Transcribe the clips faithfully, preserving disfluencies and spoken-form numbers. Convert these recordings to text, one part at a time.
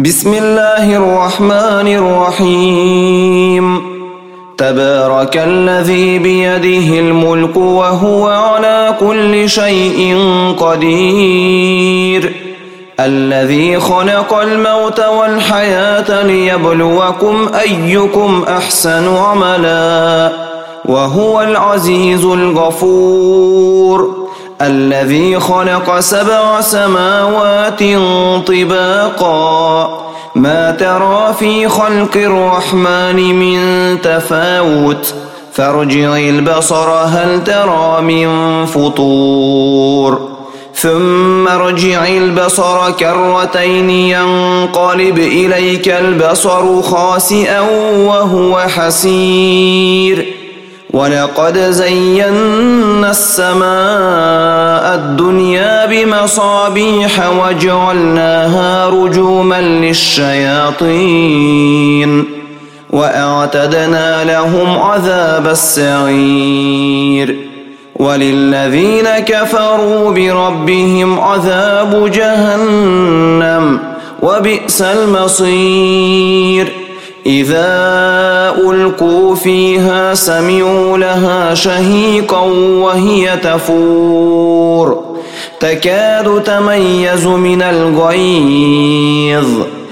بسم الله الرحمن الرحيم تبارك الذي بيده الملك وهو على كل شيء قدير الذي خلق الموت والحياة ليبلوكم أيكم أحسن عملا وهو العزيز الغفور الذي خلق سبع سماوات طباقا ما ترى في خلق الرحمن من تفاوت فارجع البصر هل ترى من فطور ثم ارجع البصر كرتين ينقلب إليك البصر خاسئا وهو حسير ولقد زينا السماء الدنيا بمصابيح وجعلناها رجوما للشياطين وأعتدنا لهم عذاب السعير وللذين كفروا بربهم عذاب جهنم وبئس المصير إذا ألقوا فيها سمعوا لها شهيقا وهي تفور تكاد تميز من الغيظ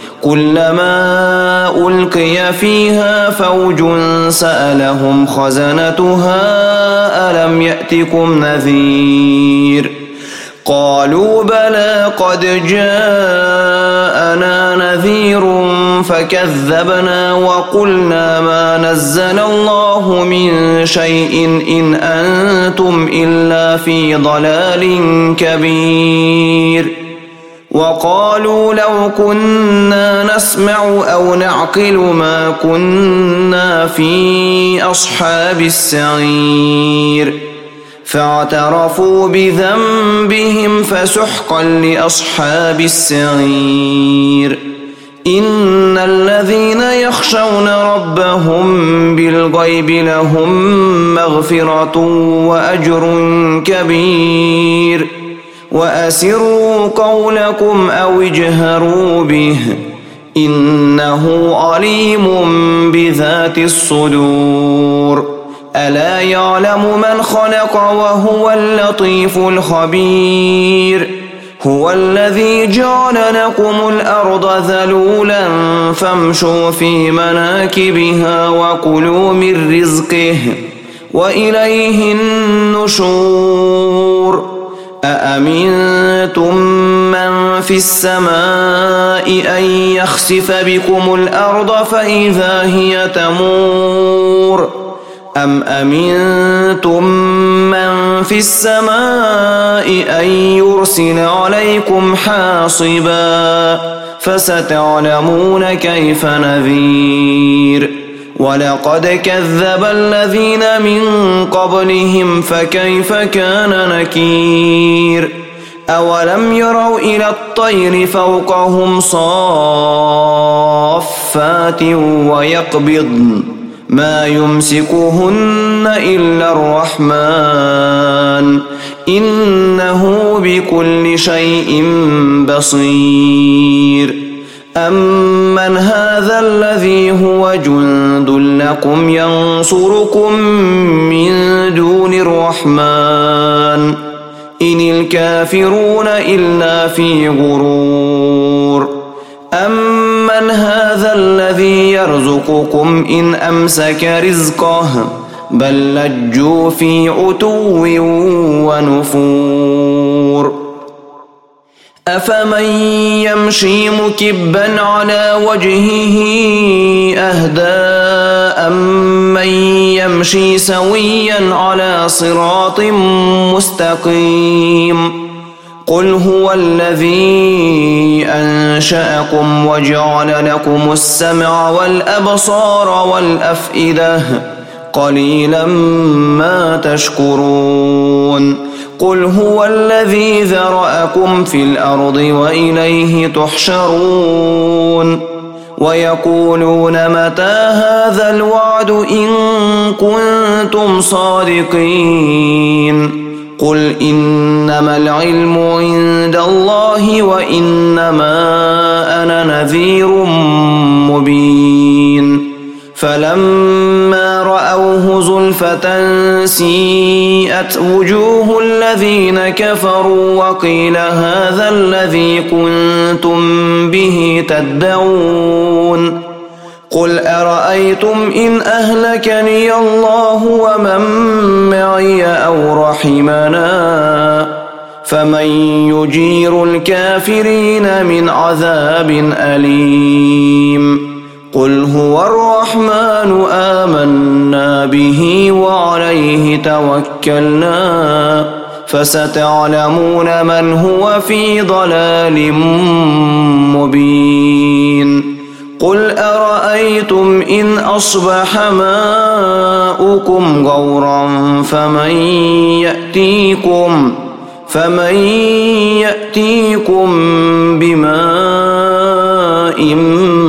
كلما ألقي فيها فوج سألهم خزنتها ألم يأتكم نذير قالوا بلى قد جاءنا نذير فكذبنا وقلنا ما نزل الله من شيء إن أنتم إلا في ضلال كبير وقالوا لو كنا نسمع أو نعقل ما كنا في أصحاب السعير فاعترفوا بذنبهم فسحقا لأصحاب السعير إن الذين يخشون ربهم بالغيب لهم مغفرة وأجر كبير وأسروا قولكم أو اجهروا به إنه عليم بذات الصدور ألا يعلم من خلق وهو اللطيف الخبير هو الذي جعل لكم الأرض ذلولا فامشوا في مناكبها وكلوا من رزقه وإليه النشور أأمنتم من في السماء أن يخسف بكم الأرض فإذا هي تمور أم أمنتم من في السماء أن يرسل عليكم حاصبا فستعلمون كيف نذير ولقد كذب الذين من قبلهم فكيف كان نكير أولم يروا إلى الطير فوقهم صافات ويقبضن ما يمسكهن إلا الرحمن إنه بكل شيء بصير أمن هذا الذي هو جند لكم ينصركم من دون الرحمن إن الكافرون إلا في غرور أمن هذا الذي يرزقكم إن أمسك رزقه بل لجوا في عتو ونفور أفمن يمشي مكبا على وجهه أهدى أمن يمشي سويا على صراط مستقيم قل هو الذي أنشأكم وجعل لكم السمع والأبصار والأفئدة قليلا ما تشكرون قل هو الذي ذرأكم في الأرض وإليه تحشرون ويقولون متى هذا الوعد إن كنتم صادقين قل إنما العلم عند الله وإنما أنا نذير مبين فلما رأوه زلفة سيئت وجوه الذين كفروا وقيل هذا الذي كنتم به تدعون قل أرأيتم إن أهلكني الله ومن معي أو رحمنا فمن يجير الكافرين من عذاب أليم قل هو الرحمن آمنا به وعليه توكلنا فستعلمون من هو في ضلال مبين قل أرأيتم إن أصبح ماؤكم غورا فمن يأتيكم فمن يأتيكم بماء